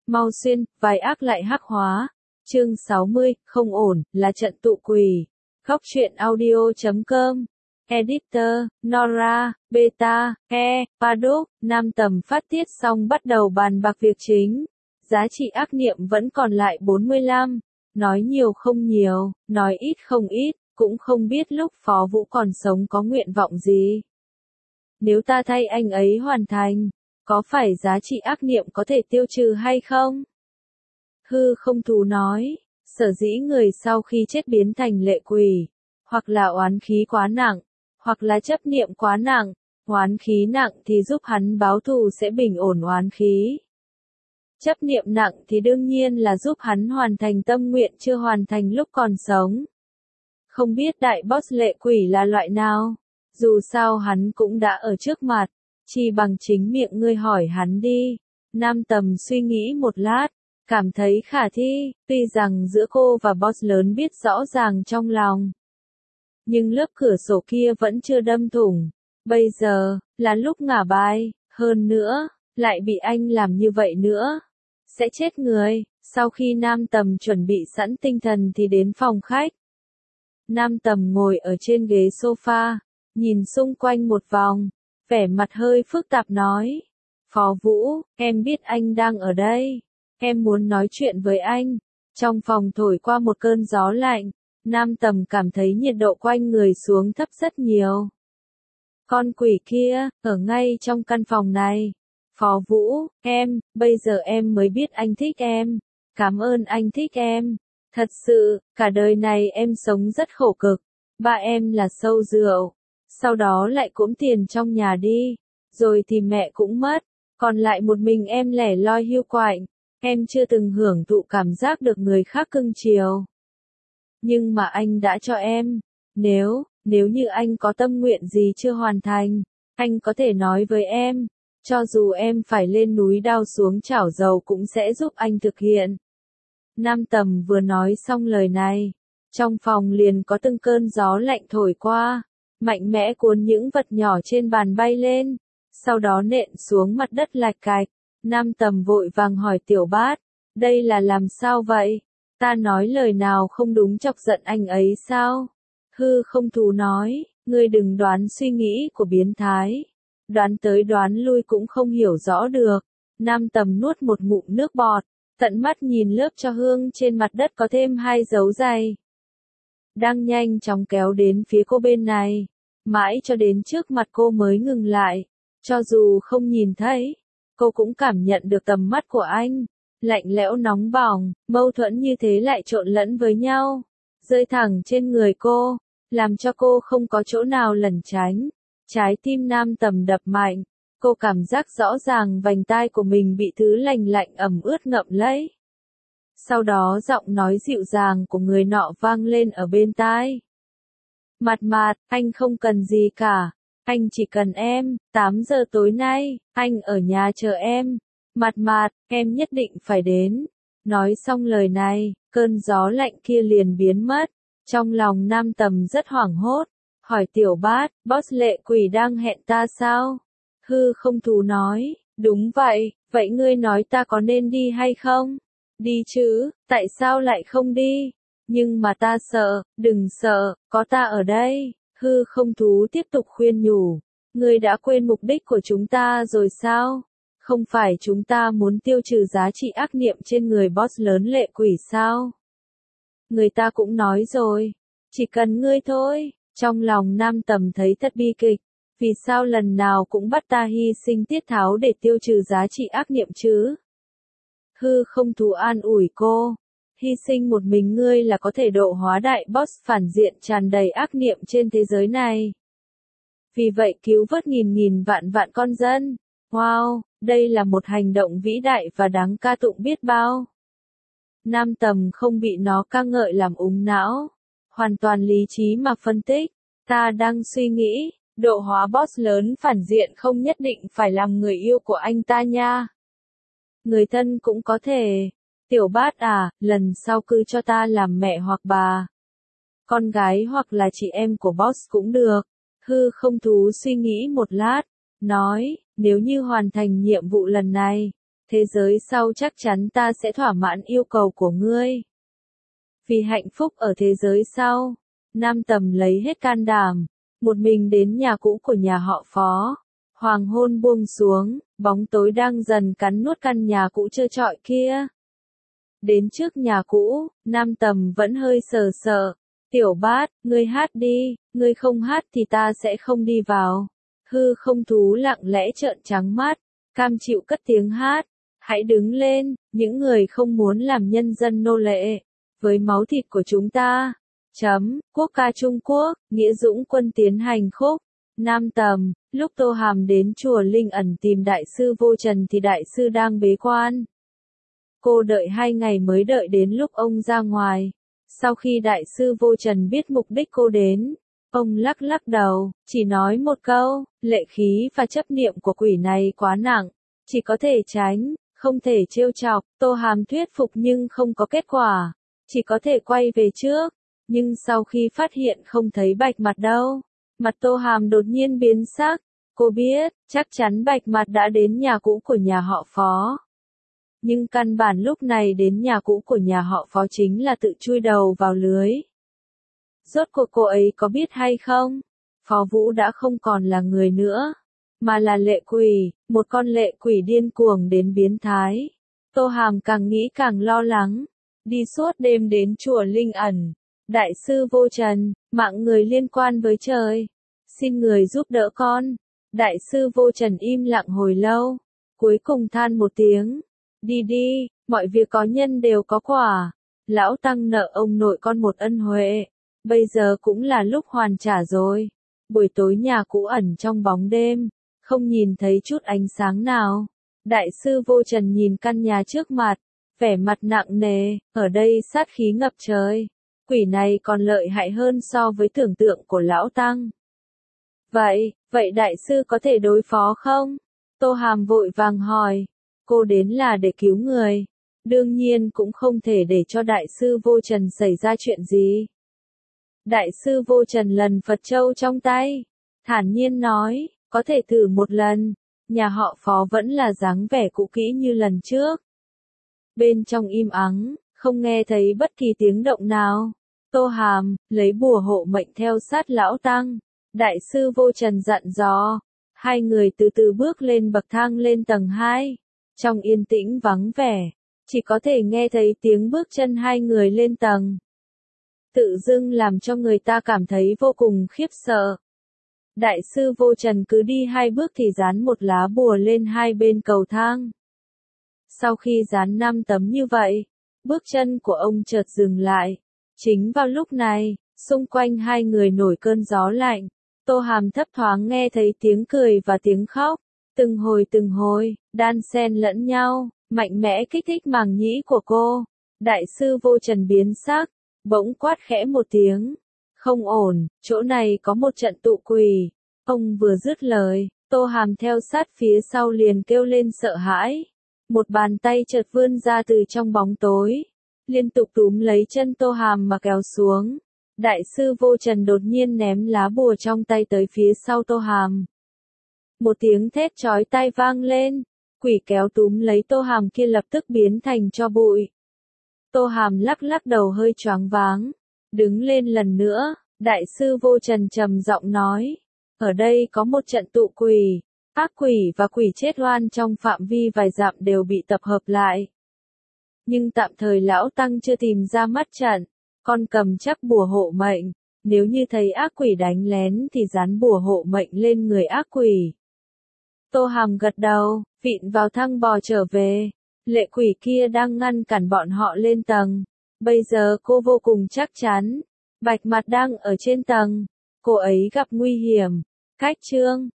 Mau xuyên, vai ác lại hắc hóa. Chương 60, không ổn, là trận tụ quỷ. Góc truyện audio.com. Editor, Nora, Beta, Paddock, Nam Tầm phát tiết xong bắt đầu bàn bạc việc chính. Giá trị ác niệm vẫn còn lại 45. Nói nhiều không nhiều, nói ít không ít, cũng không biết lúc Phó Vũ còn sống có nguyện vọng gì. Nếu ta thay anh ấy hoàn thành, có phải giá trị ác niệm có thể tiêu trừ hay không? Hư không thú nói, sở dĩ người sau khi chết biến thành lệ quỷ, hoặc là oán khí quá nặng, hoặc là chấp niệm quá nặng, oán khí nặng thì giúp hắn báo thù sẽ bình ổn oán khí. Chấp niệm nặng thì đương nhiên là giúp hắn hoàn thành tâm nguyện chưa hoàn thành lúc còn sống. Không biết đại boss lệ quỷ là loại nào, dù sao hắn cũng đã ở trước mặt, chỉ bằng chính miệng ngươi hỏi hắn đi. Nam Tầm suy nghĩ một lát, cảm thấy khả thi, tuy rằng giữa cô và boss lớn biết rõ ràng trong lòng. Nhưng lớp cửa sổ kia vẫn chưa đâm thủng, bây giờ, là lúc ngả bài, hơn nữa, lại bị anh làm như vậy nữa. Sẽ chết người. Sau khi Nam Tầm chuẩn bị sẵn tinh thần thì đến phòng khách. Nam Tầm ngồi ở trên ghế sofa, nhìn xung quanh một vòng, vẻ mặt hơi phức tạp nói. Phó Vũ, em biết anh đang ở đây. Em muốn nói chuyện với anh. Trong phòng thổi qua một cơn gió lạnh, Nam Tầm cảm thấy nhiệt độ quanh người xuống thấp rất nhiều. Con quỷ kia, ở ngay trong căn phòng này. Phó Vũ, bây giờ em mới biết anh thích em. Cảm ơn anh thích em. Thật sự, cả đời này em sống rất khổ cực. Ba em là sâu rượu. Sau đó lại cũm tiền trong nhà đi. Rồi thì mẹ cũng mất. Còn lại một mình em lẻ loi hiu quạnh. Em chưa từng hưởng thụ cảm giác được người khác cưng chiều. Nhưng mà anh đã cho em. Nếu như anh có tâm nguyện gì chưa hoàn thành, anh có thể nói với em. Cho dù em phải lên núi đao xuống chảo dầu cũng sẽ giúp anh thực hiện. Nam Tầm vừa nói xong lời này, trong phòng liền có từng cơn gió lạnh thổi qua, mạnh mẽ cuốn những vật nhỏ trên bàn bay lên, sau đó nện xuống mặt đất lạch cạch. Nam Tầm vội vàng hỏi Tiểu Bát, đây là làm sao vậy? Ta nói lời nào không đúng chọc giận anh ấy sao? Hư không thú nói, ngươi đừng đoán suy nghĩ của biến thái. Đoán tới đoán lui cũng không hiểu rõ được. Nam Tầm nuốt một ngụm nước bọt, tận mắt nhìn lớp cho hương trên mặt đất có thêm 2 dấu giày. Đang nhanh chóng kéo đến phía cô bên này, mãi cho đến trước mặt cô mới ngừng lại. Cho dù không nhìn thấy, cô cũng cảm nhận được tầm mắt của anh. Lạnh lẽo nóng bỏng, mâu thuẫn như thế lại trộn lẫn với nhau, rơi thẳng trên người cô, làm cho cô không có chỗ nào lẩn tránh. Trái tim Nam Tầm đập mạnh, cô cảm giác rõ ràng vành tai của mình bị thứ lành lạnh ẩm ướt ngậm lấy. Sau đó giọng nói dịu dàng của người nọ vang lên ở bên tai. Mạt Mạt, anh không cần gì cả, anh chỉ cần em. 8 giờ tối nay, anh ở nhà chờ em. Mạt Mạt, em nhất định phải đến. Nói xong lời này, cơn gió lạnh kia liền biến mất. Trong lòng Nam Tầm rất hoảng hốt. Hỏi Tiểu Bát, boss lệ quỷ đang hẹn ta sao? Hư không thú nói, đúng vậy, vậy ngươi nói ta có nên đi hay không? Đi chứ, tại sao lại không đi? Nhưng mà ta sợ, đừng sợ, có ta ở đây. Hư không thú tiếp tục khuyên nhủ, ngươi đã quên mục đích của chúng ta rồi sao? Không phải chúng ta muốn tiêu trừ giá trị ác niệm trên người boss lớn lệ quỷ sao? Người ta cũng nói rồi, chỉ cần ngươi thôi. Trong lòng Nam Tầm thấy thật bi kịch, vì sao lần nào cũng bắt ta hy sinh tiết tháo để tiêu trừ giá trị ác niệm chứ? Hư không thú an ủi cô, hy sinh một mình ngươi là có thể độ hóa đại boss phản diện tràn đầy ác niệm trên thế giới này. Vì vậy cứu vớt nghìn vạn con dân. Wow, đây là một hành động vĩ đại và đáng ca tụng biết bao. Nam Tầm không bị nó ca ngợi làm úng não. Hoàn toàn lý trí mà phân tích. Ta đang suy nghĩ, độ hóa boss lớn phản diện không nhất định phải làm người yêu của anh ta nha. Người thân cũng có thể. Tiểu Bát à, lần sau cứ cho ta làm mẹ hoặc bà. Con gái hoặc là chị em của boss cũng được. Hư không thú suy nghĩ một lát, nói, nếu như hoàn thành nhiệm vụ lần này, Thế giới sau chắc chắn ta sẽ thỏa mãn yêu cầu của ngươi. Vì hạnh phúc ở thế giới sau, Nam Tầm lấy hết can đảm, một mình đến nhà cũ của nhà họ Phó. Hoàng hôn buông xuống, bóng tối đang dần cắn nuốt căn nhà cũ trơ trọi kia. Đến trước nhà cũ, Nam Tầm vẫn hơi sờ sợ. Tiểu Bát, ngươi hát đi, ngươi không hát thì ta sẽ không đi vào. Hư không thú lặng lẽ trợn trắng mắt, cam chịu cất tiếng hát. Hãy đứng lên, những người không muốn làm nhân dân nô lệ. Với máu thịt của chúng ta. Quốc ca Trung Quốc, Nghĩa Dũng Quân tiến hành khúc. Nam Tầm, lúc Tô Hàm đến chùa Linh Ẩn tìm Đại sư Vô Trần thì Đại sư đang bế quan. Cô đợi 2 ngày mới đợi đến lúc ông ra ngoài. Sau khi Đại sư Vô Trần biết mục đích cô đến, ông lắc lắc đầu, chỉ nói một câu, lệ khí và chấp niệm của quỷ này quá nặng, chỉ có thể tránh, không thể trêu chọc. Tô Hàm thuyết phục nhưng không có kết quả, chỉ có thể quay về trước. Nhưng sau khi phát hiện không thấy Bạch Mặt đâu, mặt Tô Hàm đột nhiên biến sắc. Cô biết, chắc chắn Bạch Mặt đã đến nhà cũ của nhà họ Phó. Nhưng căn bản lúc này đến nhà cũ của nhà họ Phó chính là tự chui đầu vào lưới. Rốt cuộc cô ấy có biết hay không? Phó Vũ đã không còn là người nữa, mà là lệ quỷ, một con lệ quỷ điên cuồng đến biến thái. Tô Hàm càng nghĩ càng lo lắng. Đi suốt đêm đến chùa Linh Ẩn. Đại sư Vô Trần, mạng người liên quan với trời. Xin người giúp đỡ con. Đại sư Vô Trần im lặng hồi lâu. Cuối cùng than một tiếng. Đi đi, mọi việc có nhân đều có quả. Lão Tăng nợ ông nội con một ân huệ. Bây giờ cũng là lúc hoàn trả rồi. Buổi tối nhà cũ ẩn trong bóng đêm. Không nhìn thấy chút ánh sáng nào. Đại sư Vô Trần nhìn căn nhà trước mặt. Vẻ mặt nặng nề, ở đây sát khí ngập trời. Quỷ này còn lợi hại hơn so với tưởng tượng của Lão Tăng. Vậy đại sư có thể đối phó không? Tô Hàm vội vàng hỏi. Cô đến là để cứu người. Đương nhiên cũng không thể để cho Đại sư Vô Trần xảy ra chuyện gì. Đại sư Vô Trần lần Phật châu trong tay. Thản nhiên nói, có thể thử một lần. Nhà họ Phó vẫn là dáng vẻ cũ kỹ như lần trước. Bên trong im ắng, không nghe thấy bất kỳ tiếng động nào. Tô Hàm, lấy bùa hộ mệnh theo sát Lão Tăng. Đại sư Vô Trần dặn dò. Hai người từ từ bước lên bậc thang lên tầng 2. Trong yên tĩnh vắng vẻ, chỉ có thể nghe thấy tiếng bước chân hai người lên tầng. Tự dưng làm cho người ta cảm thấy vô cùng khiếp sợ. Đại sư Vô Trần cứ đi 2 bước thì dán một lá bùa lên hai bên cầu thang. Sau khi dán 5 tấm như vậy, bước chân của ông chợt dừng lại. Chính vào lúc này, xung quanh hai người nổi cơn gió lạnh. Tô Hàm thấp thoáng nghe thấy tiếng cười và tiếng khóc. Từng hồi, đan xen lẫn nhau, mạnh mẽ kích thích màng nhĩ của cô. Đại sư Vô Trần biến sắc, bỗng quát khẽ một tiếng. Không ổn, chỗ này có một trận tụ quỷ. Ông vừa dứt lời, Tô Hàm theo sát phía sau liền kêu lên sợ hãi. Một bàn tay chợt vươn ra từ trong bóng tối, liên tục túm lấy chân Tô Hàm mà kéo xuống. Đại sư Vô Trần đột nhiên ném lá bùa trong tay tới phía sau Tô Hàm. Một tiếng thét chói tai vang lên, quỷ kéo túm lấy Tô Hàm kia lập tức biến thành tro bụi. Tô Hàm lắc lắc đầu hơi choáng váng, đứng lên lần nữa, Đại sư Vô Trần trầm giọng nói, ở đây có một trận tụ quỷ, ác quỷ và quỷ chết oan trong phạm vi vài dặm đều bị tập hợp lại. Nhưng tạm thời Lão Tăng chưa tìm ra mắt trận, con cầm chắc bùa hộ mệnh, nếu như thấy ác quỷ đánh lén thì dán bùa hộ mệnh lên người ác quỷ. Tô Hàm gật đầu, vịn vào thang bò trở về. Lệ quỷ kia đang ngăn cản bọn họ lên tầng. Bây giờ cô vô cùng chắc chắn. Bạch Mặt đang ở trên tầng. Cô ấy gặp nguy hiểm. Cách chương